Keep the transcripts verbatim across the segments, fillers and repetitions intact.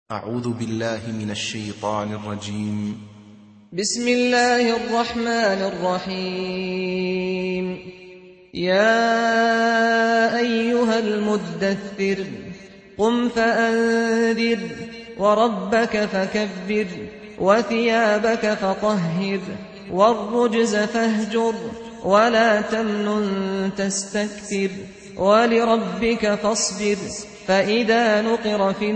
أعوذ بالله من الشيطان الرجيم. بسم الله الرحمن الرحيم. يا أيها المدثر قم فأنذر وربك فكبر وثيابك فطهر والرجز فاهجر ولا تمنن تستكثر ولربك فاصبر فإذا نقر في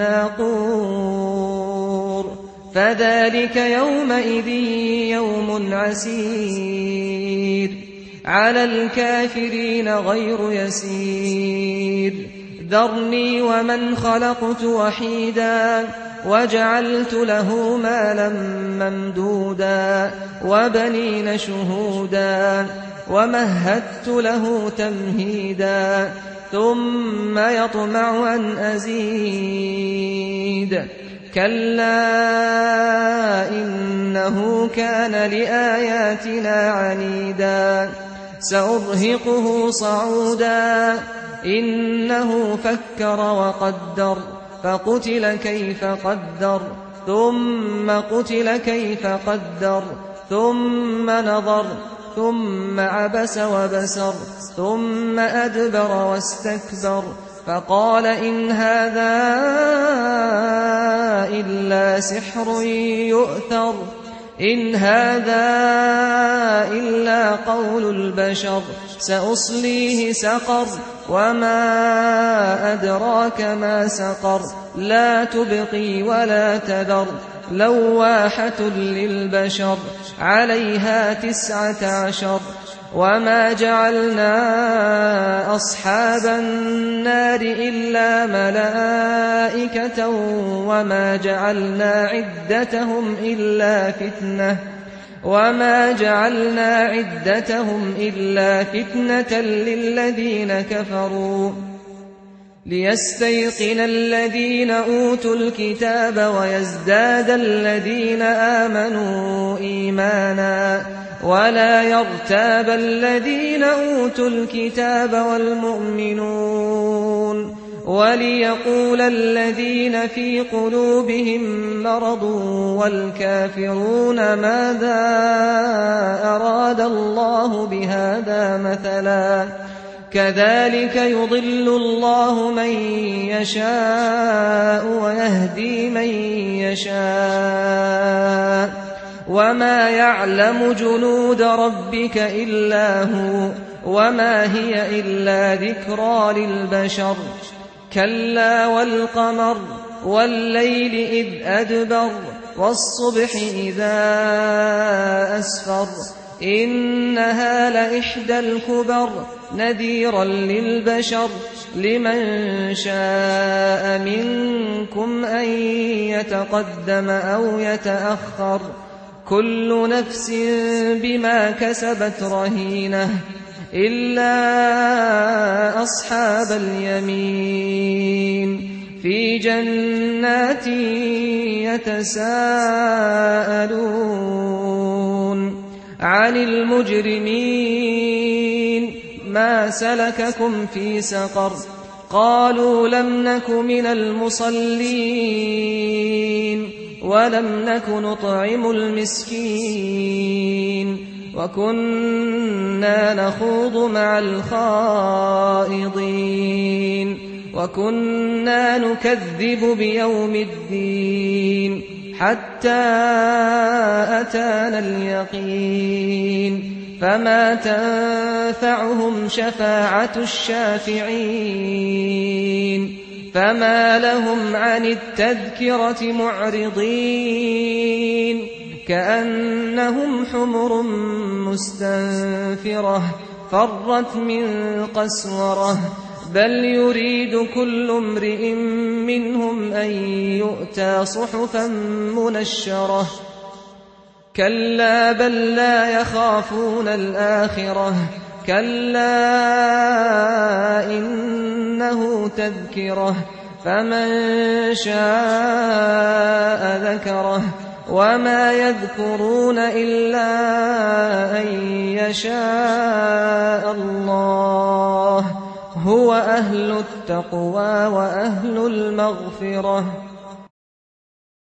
الناقور فذلك يومئذ يوم عسير على الكافرين غير يسير. ذرني ومن خلقت وحيدا وجعلت له مالا ممدودا وبنين شهودا ومهدت له تمهيدا ثم يطمع أن أزيد كلا إنه كان لآياتنا عنيدا سأرهقه صعودا إنه فكر وقدر فقتل كيف قدر ثم قتل كيف قدر ثم نظر ثم عبس وبسر ثم أدبر واستكبر فقال إن هذا إلا سحر يؤثر إن هذا إلا قول البشر سأصليه سقر وما أدراك ما سقر لا تبقي ولا تذر لواحة للبشر عليها تسعة عشر. وما جعلنا أصحاب النار إلا ملائكة وما جعلنا عدتهم إلا فتنة وما جعلنا عدتهم إلا فتنة للذين كفروا ليستيقن الذين أوتوا الكتاب ويزداد الذين آمنوا إيمانا ولا يرتاب الذين أوتوا الكتاب والمؤمنون وليقول الذين في قلوبهم مرض والكافرون ماذا أراد الله بهذا مثلا كذلك يضل الله من يشاء ويهدي من يشاء وما يعلم جنود ربك إلا هو وما هي إلا ذكرى للبشر. كلا والقمر والليل إذ أدبر والصبح إذا أسفر إنها لإحدى الكبر نذيرا للبشر لمن شاء منكم أن يتقدم أو يتأخر كل نفس بما كسبت رهينة إلا أصحاب اليمين في جنات يتساءلون عن المجرمين ما سلككم في سقر قالوا لم نك من المصلين ولم نك نطعم المسكين وكنا نخوض مع الخائضين وكنا نكذب بيوم الدين حتى أتانا اليقين فما تنفعهم شفاعة الشافعين فما لهم عن التذكرة معرضين كأنهم حمر مستنفرة فرت من قسورة بل يريد كل امرئ منهم أن يؤتى صحفا منشرة كلا بل لا يخافون الآخرة كلا إنه تذكرة فمن شاء ذكره وما يذكرون إلا أن يشاء الله هو أهل التقوى وأهل المغفرة.